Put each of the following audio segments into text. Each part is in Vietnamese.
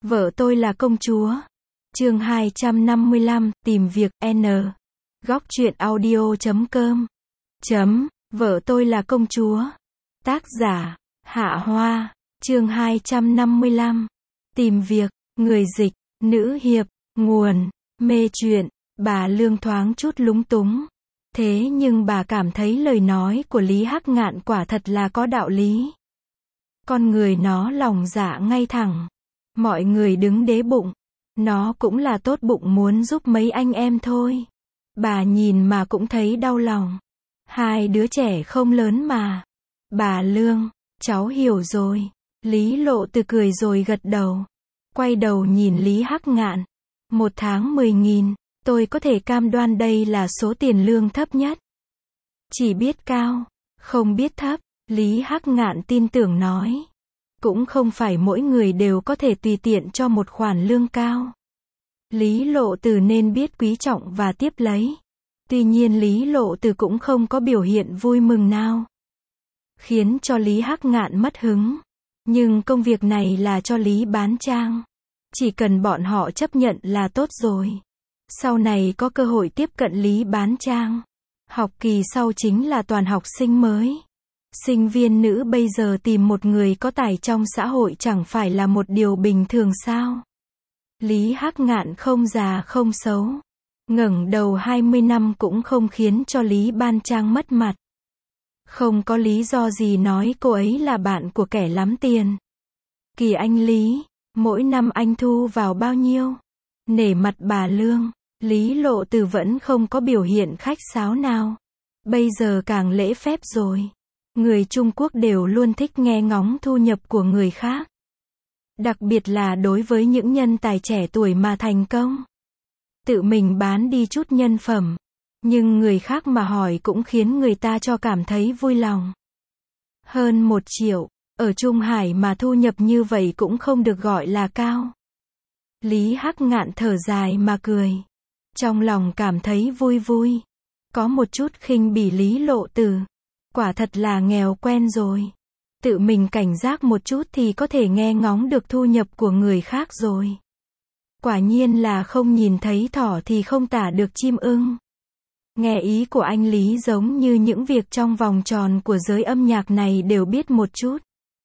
Vợ tôi là công chúa. Chương 255, tìm việc, N. Góc truyện audio.com. Vợ tôi là công chúa. Tác giả, Hạ Hoa. Chương 255. Tìm việc, người dịch, nữ hiệp, nguồn, mê truyện. Bà Lương thoáng chút lúng túng. Thế nhưng bà cảm thấy lời nói của Lý Hắc Ngạn quả thật là có đạo lý. Con người nó lòng dạ ngay thẳng. Mọi người đứng đế bụng. Nó cũng là tốt bụng muốn giúp mấy anh em thôi. Bà nhìn mà cũng thấy đau lòng. Hai đứa trẻ không lớn mà. Bà Lương, cháu hiểu rồi. Lý Lộ Từ cười rồi gật đầu. Quay đầu nhìn Lý Hắc Ngạn. 1 tháng 10.000, tôi có thể cam đoan đây là số tiền lương thấp nhất. Chỉ biết cao, không biết thấp, Lý Hắc Ngạn tin tưởng nói. Cũng không phải mỗi người đều có thể tùy tiện cho một khoản lương cao. Lý Lộ Từ nên biết quý trọng và tiếp lấy. Tuy nhiên Lý Lộ Từ cũng không có biểu hiện vui mừng nào. Khiến cho Lý Hắc Ngạn mất hứng. Nhưng công việc này là cho Lý Bán Trang. Chỉ cần bọn họ chấp nhận là tốt rồi. Sau này có cơ hội tiếp cận Lý Bán Trang. Học kỳ sau chính là toàn học sinh mới. Sinh viên nữ bây giờ tìm một người có tài trong xã hội chẳng phải là một điều bình thường sao? Lý Hắc Ngạn không già không xấu. Ngẩng đầu 20 năm cũng không khiến cho Lý Bán Trang mất mặt. Không có lý do gì nói cô ấy là bạn của kẻ lắm tiền. Kỳ anh Lý, mỗi năm anh thu vào bao nhiêu? Nể mặt bà Lương, Lý Lộ Từ vẫn không có biểu hiện khách sáo nào. Bây giờ càng lễ phép rồi. Người Trung Quốc đều luôn thích nghe ngóng thu nhập của người khác. Đặc biệt là đối với những nhân tài trẻ tuổi mà thành công. Tự mình bán đi chút nhân phẩm. Nhưng người khác mà hỏi cũng khiến người ta cho cảm thấy vui lòng. Hơn 1 triệu, ở Trung Hải mà thu nhập như vậy cũng không được gọi là cao. Lý Hắc Ngạn thở dài mà cười. Trong lòng cảm thấy vui vui. Có một chút khinh bỉ Lý Lộ Từ. Quả thật là nghèo quen rồi. Tự mình cảnh giác một chút thì có thể nghe ngóng được thu nhập của người khác rồi. Quả nhiên là không nhìn thấy thỏ thì không tả được chim ưng. Nghe ý của anh Lý giống như những việc trong vòng tròn của giới âm nhạc này đều biết một chút.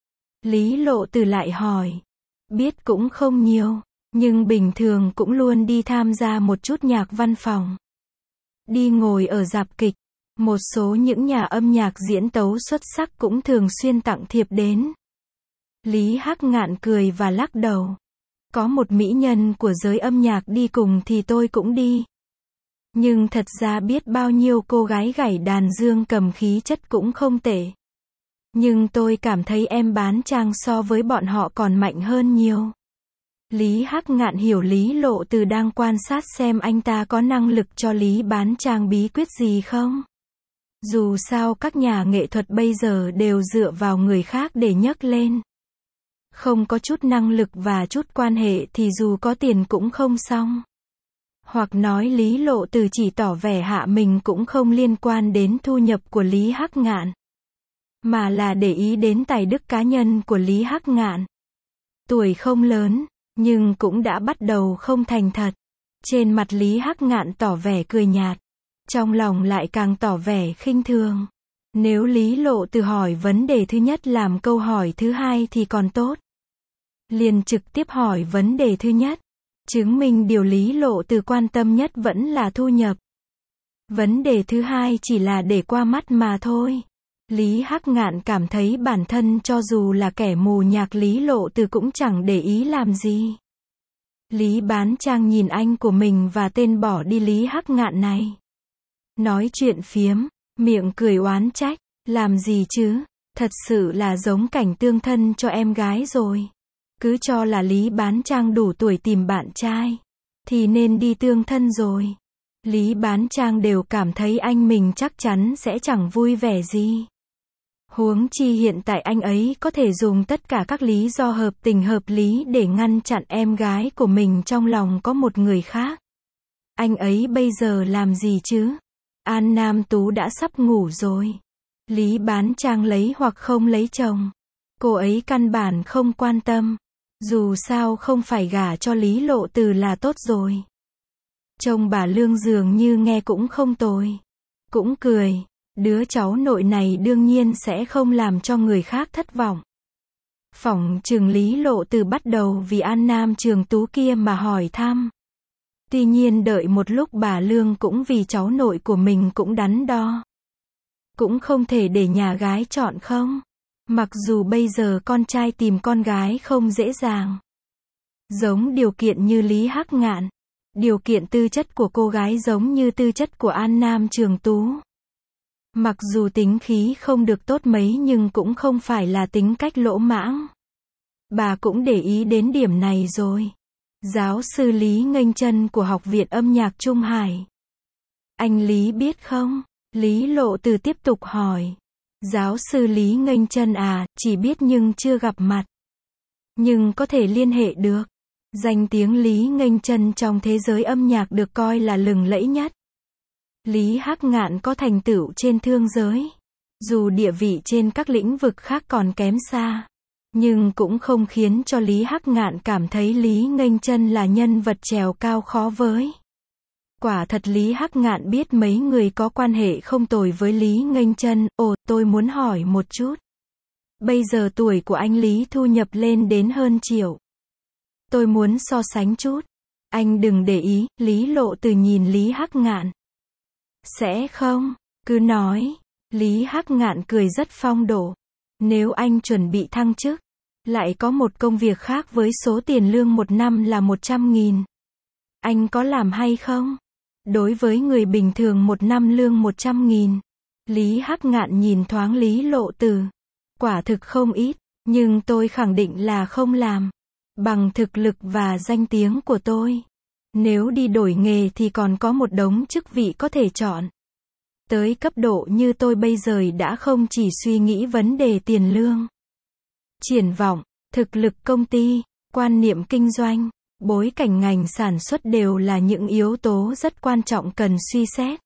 Lý Lộ Từ lại hỏi. Biết cũng không nhiều, nhưng bình thường cũng luôn đi tham gia một chút nhạc văn phòng. Đi ngồi ở rạp kịch. Một số những nhà âm nhạc diễn tấu xuất sắc cũng thường xuyên tặng thiệp đến. Lý Hắc Ngạn cười và lắc đầu. Có một mỹ nhân của giới âm nhạc đi cùng thì tôi cũng đi. Nhưng thật ra biết bao nhiêu cô gái gảy đàn dương cầm khí chất cũng không tệ. Nhưng tôi cảm thấy em Bán Trang so với bọn họ còn mạnh hơn nhiều. Lý Hắc Ngạn hiểu Lý Lộ Từ đang quan sát xem anh ta có năng lực cho Lý Bán Trang bí quyết gì không. Dù sao các nhà nghệ thuật bây giờ đều dựa vào người khác để nhấc lên. Không có chút năng lực và chút quan hệ thì dù có tiền cũng không xong. Hoặc nói Lý Lộ Từ chỉ tỏ vẻ hạ mình cũng không liên quan đến thu nhập của Lý Hắc Ngạn. Mà là để ý đến tài đức cá nhân của Lý Hắc Ngạn. Tuổi không lớn, nhưng cũng đã bắt đầu không thành thật. Trên mặt Lý Hắc Ngạn tỏ vẻ cười nhạt. Trong lòng lại càng tỏ vẻ khinh thường. Nếu Lý Lộ Từ hỏi vấn đề thứ nhất làm câu hỏi thứ hai thì còn tốt. Liền trực tiếp hỏi vấn đề thứ nhất. Chứng minh điều Lý Lộ Từ quan tâm nhất vẫn là thu nhập. Vấn đề thứ hai chỉ là để qua mắt mà thôi. Lý Hắc Ngạn cảm thấy bản thân cho dù là kẻ mù nhạc Lý Lộ Từ cũng chẳng để ý làm gì. Lý Bán Trang nhìn anh của mình và tên bỏ đi Lý Hắc Ngạn này. Nói chuyện phiếm, miệng cười oán trách, làm gì chứ, thật sự là giống cảnh tương thân cho em gái rồi. Cứ cho là Lý Bán Trang đủ tuổi tìm bạn trai, thì nên đi tương thân rồi. Lý Bán Trang đều cảm thấy anh mình chắc chắn sẽ chẳng vui vẻ gì. Huống chi hiện tại anh ấy có thể dùng tất cả các lý do hợp tình hợp lý để ngăn chặn em gái của mình trong lòng có một người khác. Anh ấy bây giờ làm gì chứ? An Nam Tú đã sắp ngủ rồi. Lý Bán Trang lấy hoặc không lấy chồng. Cô ấy căn bản không quan tâm. Dù sao không phải gả cho Lý Lộ Từ là tốt rồi. Trông bà Lương dường như nghe cũng không tồi. Cũng cười, đứa cháu nội này đương nhiên sẽ không làm cho người khác thất vọng. Phỏng chừng Lý Lộ Từ bắt đầu vì An Nam Trường Tú kia mà hỏi thăm. Tuy nhiên đợi một lúc bà Lương cũng vì cháu nội của mình cũng đắn đo. Cũng không thể để nhà gái chọn không. Mặc dù bây giờ con trai tìm con gái không dễ dàng. Giống điều kiện như Lý Hắc Ngạn. Điều kiện tư chất của cô gái giống như tư chất của An Nam Trường Tú. Mặc dù tính khí không được tốt mấy nhưng cũng không phải là tính cách lỗ mãng. Bà cũng để ý đến điểm này rồi. Giáo sư Lý Nghênh Chân của Học viện Âm nhạc Trung Hải. Anh Lý biết không? Lý Lộ Từ tiếp tục hỏi. Giáo sư Lý Nghênh Chân à, chỉ biết nhưng chưa gặp mặt. Nhưng có thể liên hệ được. Danh tiếng Lý Nghênh Chân trong thế giới âm nhạc được coi là lừng lẫy nhất. Lý Hắc Ngạn có thành tựu trên thương giới. Dù địa vị trên các lĩnh vực khác còn kém xa. Nhưng cũng không khiến cho Lý Hắc Ngạn cảm thấy Lý Nghênh Chân là nhân vật trèo cao khó với. Quả thật Lý Hắc Ngạn biết mấy người có quan hệ không tồi với Lý Nghênh Chân. Ồ, tôi muốn hỏi một chút. Bây giờ tuổi của anh Lý thu nhập lên đến hơn triệu. Tôi muốn so sánh chút. Anh đừng để ý, Lý Lộ Từ nhìn Lý Hắc Ngạn. Sẽ không, cứ nói. Lý Hắc Ngạn cười rất phong độ. Nếu anh chuẩn bị thăng chức, lại có một công việc khác với số tiền lương một năm là 100.000. Anh có làm hay không? Đối với người bình thường một năm lương 100.000. Lý Hắc Ngạn nhìn thoáng Lý Lộ Từ. Quả thực không ít, nhưng tôi khẳng định là không làm. Bằng thực lực và danh tiếng của tôi. Nếu đi đổi nghề thì còn có một đống chức vị có thể chọn. Tới cấp độ như tôi bây giờ đã không chỉ suy nghĩ vấn đề tiền lương. Triển vọng, thực lực công ty, quan niệm kinh doanh, bối cảnh ngành sản xuất đều là những yếu tố rất quan trọng cần suy xét.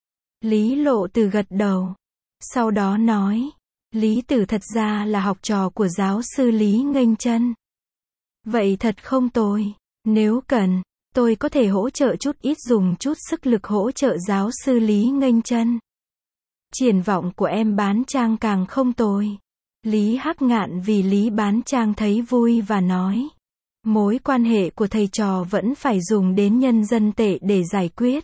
Lý Lộ Từ gật đầu. Sau đó nói, Lý Tử thật ra là học trò của giáo sư Lý Nghênh Chân. Vậy thật không tồi. Nếu cần, tôi có thể hỗ trợ chút ít, dùng chút sức lực hỗ trợ giáo sư Lý Nghênh Chân. Triển vọng của em bán trang càng không tồi. Lý Hắc Ngạn vì Lý bán trang thấy vui và nói. Mối quan hệ của thầy trò vẫn phải dùng đến nhân dân tệ để giải quyết.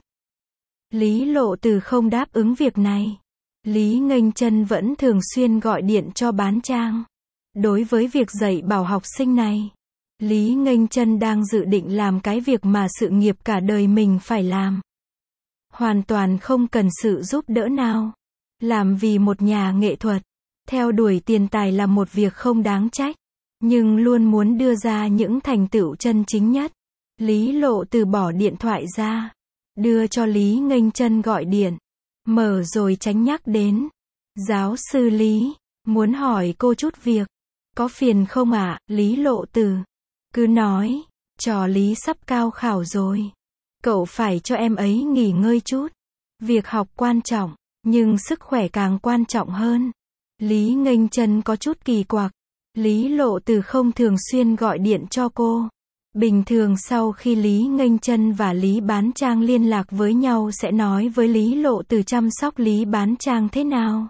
Lý Lộ Từ không đáp ứng việc này. Lý Nghênh Chân vẫn thường xuyên gọi điện cho bán trang. Đối với việc dạy bảo học sinh này, Lý Nghênh Chân đang dự định làm cái việc mà sự nghiệp cả đời mình phải làm. Hoàn toàn không cần sự giúp đỡ nào. Làm vì một nhà nghệ thuật, theo đuổi tiền tài là một việc không đáng trách. Nhưng luôn muốn đưa ra những thành tựu chân chính nhất. Lý Lộ Từ bỏ điện thoại ra. Đưa cho Lý Nghênh Chân gọi điện. Mở rồi tránh nhắc đến. Giáo sư Lý, muốn hỏi cô chút việc. Có phiền không ạ? Lý Lộ Từ. Cứ nói, trò Lý sắp cao khảo rồi. Cậu phải cho em ấy nghỉ ngơi chút. Việc học quan trọng, nhưng sức khỏe càng quan trọng hơn. Lý Nghênh Chân có chút kỳ quặc. Lý Lộ Từ không thường xuyên gọi điện cho cô. Bình thường sau khi Lý Nghênh Chân và Lý bán trang liên lạc với nhau sẽ nói với Lý Lộ Từ chăm sóc Lý bán trang thế nào.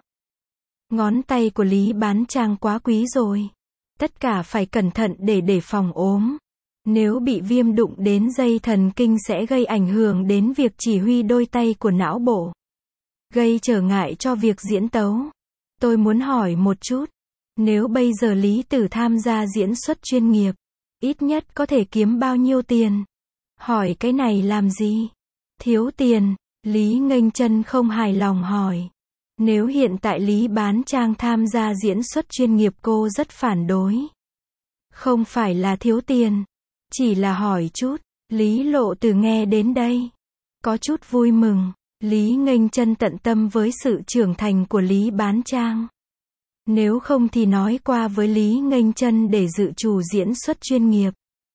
Ngón tay của Lý bán trang quá quý rồi. Tất cả phải cẩn thận để đề phòng ốm. Nếu bị viêm đụng đến dây thần kinh sẽ gây ảnh hưởng đến việc chỉ huy đôi tay của não bộ. Gây trở ngại cho việc diễn tấu. Tôi muốn hỏi một chút. Nếu bây giờ Lý Tử tham gia diễn xuất chuyên nghiệp, ít nhất có thể kiếm bao nhiêu tiền? Hỏi cái này làm gì? Thiếu tiền, Lý Nghênh Chân không hài lòng hỏi. Nếu hiện tại Lý bán trang tham gia diễn xuất chuyên nghiệp cô rất phản đối. Không phải là thiếu tiền, chỉ là hỏi chút. Lý Lộ Từ nghe đến đây, có chút vui mừng. Lý Nghênh Chân tận tâm với sự trưởng thành của Lý bán trang. Nếu không thì nói qua với Lý Nghênh Chân để dự trù diễn xuất chuyên nghiệp.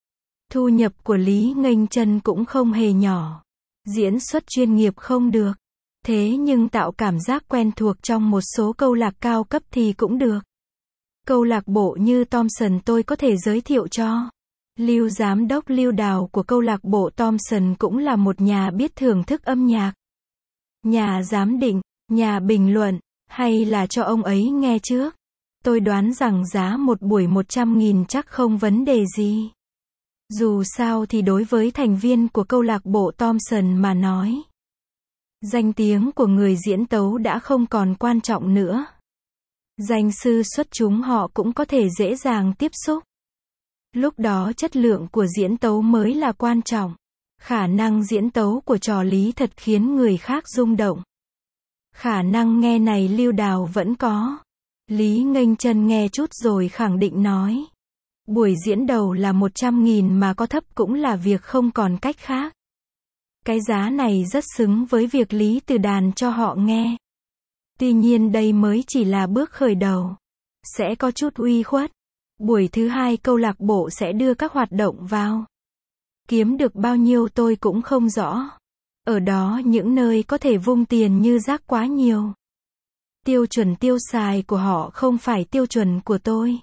Thu nhập của Lý Nghênh Chân cũng không hề nhỏ. Diễn xuất chuyên nghiệp không được. Thế nhưng tạo cảm giác quen thuộc trong một số câu lạc cao cấp thì cũng được. Câu lạc bộ như Thomson tôi có thể giới thiệu cho. Lưu giám đốc Lưu Đào của câu lạc bộ Thomson cũng là một nhà biết thưởng thức âm nhạc. Nhà giám định, nhà bình luận, hay là cho ông ấy nghe trước. Tôi đoán rằng giá một buổi 100.000 chắc không vấn đề gì. Dù sao thì đối với thành viên của câu lạc bộ Thomson mà nói, danh tiếng của người diễn tấu đã không còn quan trọng nữa. Danh sư xuất chúng họ cũng có thể dễ dàng tiếp xúc. Lúc đó chất lượng của diễn tấu mới là quan trọng. Khả năng diễn tấu của trò Lý thật khiến người khác rung động. Khả năng nghe này Lưu Đào vẫn có. Lý nghênh chân nghe chút rồi khẳng định nói. Buổi diễn đầu là 100.000 mà có thấp cũng là việc không còn cách khác. Cái giá này rất xứng với việc Lý từ đàn cho họ nghe. Tuy nhiên đây mới chỉ là bước khởi đầu. Sẽ có chút uy khuất. Buổi thứ hai câu lạc bộ sẽ đưa các hoạt động vào. Kiếm được bao nhiêu tôi cũng không rõ. Ở đó những nơi có thể vung tiền như rác quá nhiều. Tiêu chuẩn tiêu xài của họ không phải tiêu chuẩn của tôi.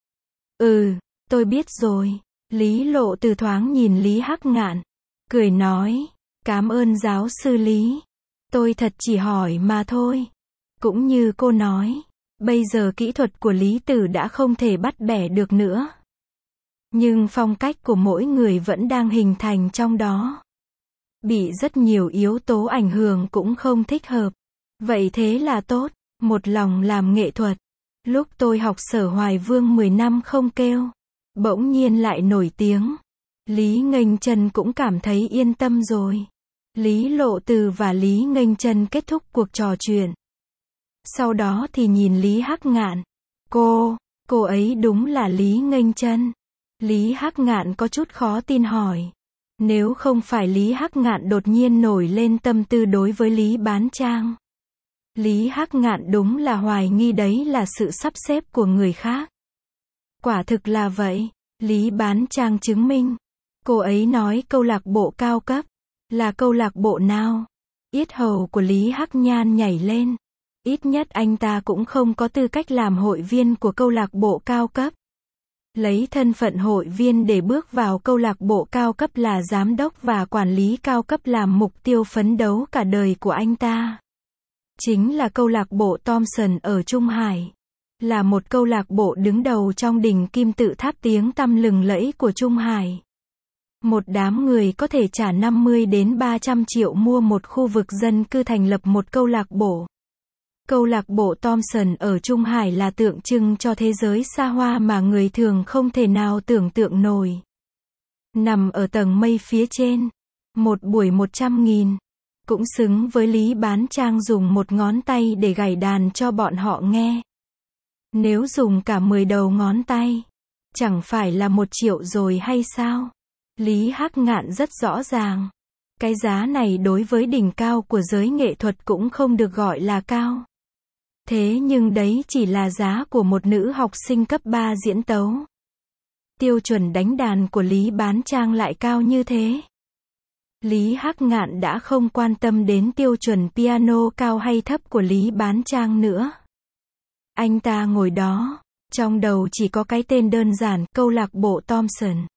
Tôi biết rồi. Lý Lộ Từ thoáng nhìn Lý Hắc Ngạn. Cười nói. Cảm ơn giáo sư Lý. Tôi thật chỉ hỏi mà thôi. Cũng như cô nói. Bây giờ kỹ thuật của Lý Tử đã không thể bắt bẻ được nữa. Nhưng phong cách của mỗi người vẫn đang hình thành trong đó. Bị rất nhiều yếu tố ảnh hưởng cũng không thích hợp. Vậy thế là tốt. Một lòng làm nghệ thuật. Lúc tôi học Sở Hoài Vương 10 năm không kêu. Bỗng nhiên lại nổi tiếng. Lý nghênh chân cũng cảm thấy yên tâm rồi. Lý Lộ Từ và Lý nghênh chân kết thúc cuộc trò chuyện. Sau đó thì nhìn Lý Hắc Ngạn. Cô ấy đúng là Lý nghênh chân. Lý Hắc Ngạn có chút khó tin hỏi. Nếu không phải Lý Hắc Ngạn đột nhiên nổi lên tâm tư đối với Lý Bán Trang. Lý Hắc Ngạn đúng là hoài nghi đấy là sự sắp xếp của người khác. Quả thực là vậy. Lý Bán Trang chứng minh. Cô ấy nói câu lạc bộ cao cấp. Là câu lạc bộ nào? Yết hầu của Lý Hắc Nhan nhảy lên. Ít nhất anh ta cũng không có tư cách làm hội viên của câu lạc bộ cao cấp. Lấy thân phận hội viên để bước vào câu lạc bộ cao cấp là giám đốc và quản lý cao cấp làm mục tiêu phấn đấu cả đời của anh ta. Chính là câu lạc bộ Thomson ở Trung Hải. Là một câu lạc bộ đứng đầu trong đỉnh kim tự tháp tiếng tăm lừng lẫy của Trung Hải. Một đám người có thể trả 50 đến 300 triệu mua một khu vực dân cư thành lập một câu lạc bộ. Câu lạc bộ Thomson ở Trung Hải là tượng trưng cho thế giới xa hoa mà người thường không thể nào tưởng tượng nổi. Nằm ở tầng mây phía trên. Một buổi 100.000. Cũng xứng với Lý Bán Trang dùng một ngón tay để gảy đàn cho bọn họ nghe. Nếu dùng cả 10 đầu ngón tay, chẳng phải là 1 triệu rồi hay sao? Lý Hắc Ngạn rất rõ ràng. Cái giá này đối với đỉnh cao của giới nghệ thuật cũng không được gọi là cao. Thế nhưng đấy chỉ là giá của một nữ học sinh cấp 3 diễn tấu. Tiêu chuẩn đánh đàn của Lý Bán Trang lại cao như thế. Lý Hắc Ngạn đã không quan tâm đến tiêu chuẩn piano cao hay thấp của Lý Bán Trang nữa. Anh ta ngồi đó, trong đầu chỉ có cái tên đơn giản, câu lạc bộ Thomson.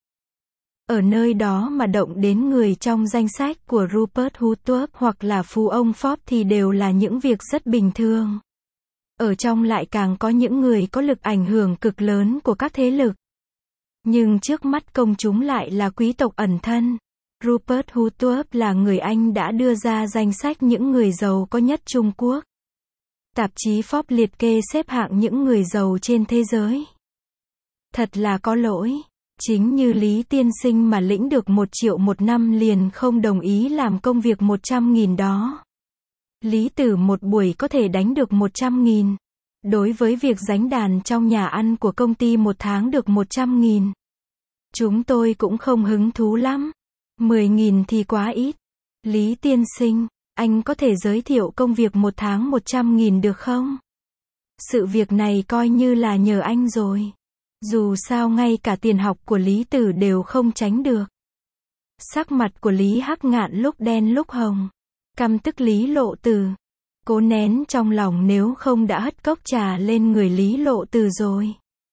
Ở nơi đó mà động đến người trong danh sách của Rupert Murdoch hoặc là phú ông Forbes thì đều là những việc rất bình thường. Ở trong lại càng có những người có lực ảnh hưởng cực lớn của các thế lực. Nhưng trước mắt công chúng lại là quý tộc ẩn thân. Rupert Murdoch là người Anh đã đưa ra danh sách những người giàu có nhất Trung Quốc. Tạp chí Forbes liệt kê xếp hạng những người giàu trên thế giới. Thật là có lỗi. Chính như Lý tiên sinh mà lĩnh được 1 triệu một năm liền không đồng ý làm công việc 100.000 đó. Lý Tử một buổi có thể đánh được 100.000. Đối với việc đánh đàn trong nhà ăn của công ty một tháng được 100.000. Chúng tôi cũng không hứng thú lắm. 10.000 thì quá ít. Lý tiên sinh, anh có thể giới thiệu công việc một tháng 100.000 được không? Sự việc này coi như là nhờ anh rồi. Dù sao ngay cả tiền học của Lý Tử đều không tránh được. Sắc mặt của Lý Hắc Ngạn lúc đen lúc hồng. Căm tức Lý Lộ Từ. Cố nén trong lòng nếu không đã hất cốc trà lên người Lý Lộ Từ rồi.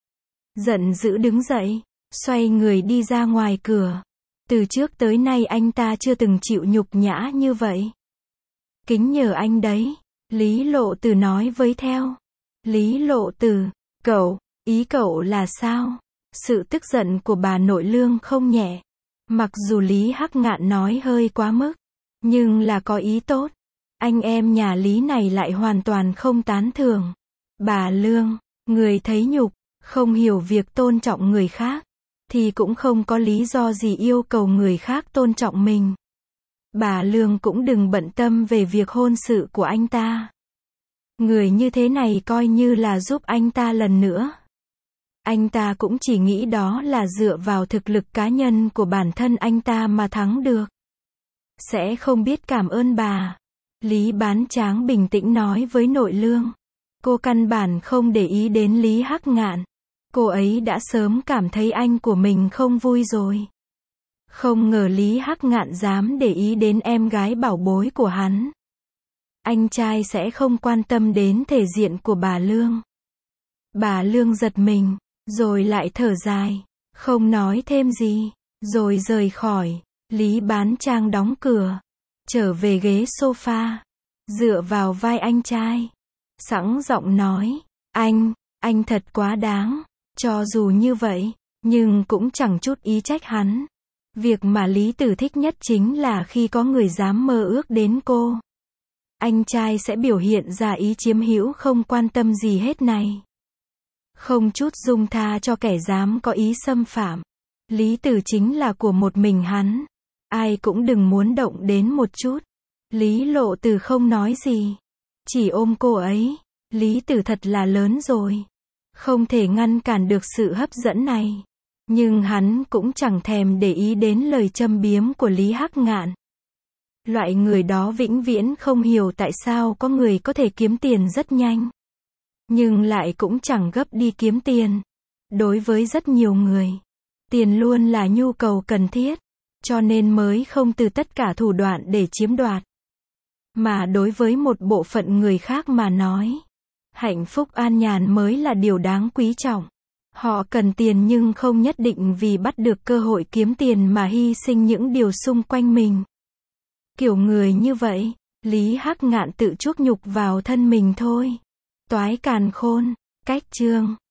Giận dữ đứng dậy, xoay người đi ra ngoài cửa. Từ trước tới nay anh ta chưa từng chịu nhục nhã như vậy. Kính nhờ anh đấy. Lý Lộ Tử nói với theo. Lý Lộ Tử, cậu, ý cậu là sao? Sự tức giận của bà nội Lương không nhẹ. Mặc dù Lý Hắc Ngạn nói hơi quá mức, nhưng là có ý tốt. Anh em nhà Lý này lại hoàn toàn không tán thưởng. Bà Lương, người thấy nhục, không hiểu việc tôn trọng người khác, thì cũng không có lý do gì yêu cầu người khác tôn trọng mình. Bà Lương cũng đừng bận tâm về việc hôn sự của anh ta. Người như thế này coi như là giúp anh ta lần nữa. Anh ta cũng chỉ nghĩ đó là dựa vào thực lực cá nhân của bản thân anh ta mà thắng được. Sẽ không biết cảm ơn bà. Lý Bán Tráng bình tĩnh nói với nội Lương. Cô căn bản không để ý đến Lý Hắc Ngạn. Cô ấy đã sớm cảm thấy anh của mình không vui rồi. Không ngờ Lý Hắc Ngạn dám để ý đến em gái bảo bối của hắn. Anh trai sẽ không quan tâm đến thể diện của bà Lương. Bà Lương giật mình, rồi lại thở dài, không nói thêm gì, rồi rời khỏi. Lý Bán Trang đóng cửa, trở về ghế sofa, dựa vào vai anh trai, sẵn giọng nói, anh thật quá đáng. Cho dù như vậy, nhưng cũng chẳng chút ý trách hắn. Việc mà Lý Tử thích nhất chính là khi có người dám mơ ước đến cô. Anh trai sẽ biểu hiện ra ý chiếm hữu không quan tâm gì hết này. Không chút dung tha cho kẻ dám có ý xâm phạm. Lý Tử chính là của một mình hắn. Ai cũng đừng muốn động đến một chút. Lý Lộ Tử không nói gì, chỉ ôm cô ấy. Lý Tử thật là lớn rồi, không thể ngăn cản được sự hấp dẫn này. Nhưng hắn cũng chẳng thèm để ý đến lời châm biếm của Lý Hắc Ngạn. Loại người đó vĩnh viễn không hiểu tại sao có người có thể kiếm tiền rất nhanh, nhưng lại cũng chẳng gấp đi kiếm tiền. Đối với rất nhiều người, tiền luôn là nhu cầu cần thiết, cho nên mới không từ tất cả thủ đoạn để chiếm đoạt. Mà đối với một bộ phận người khác mà nói, hạnh phúc an nhàn mới là điều đáng quý trọng. Họ cần tiền nhưng không nhất định vì bắt được cơ hội kiếm tiền mà hy sinh những điều xung quanh mình. Kiểu người như vậy, Lý Hắc Ngạn tự chuốc nhục vào thân mình thôi. Toái càn khôn, cách chương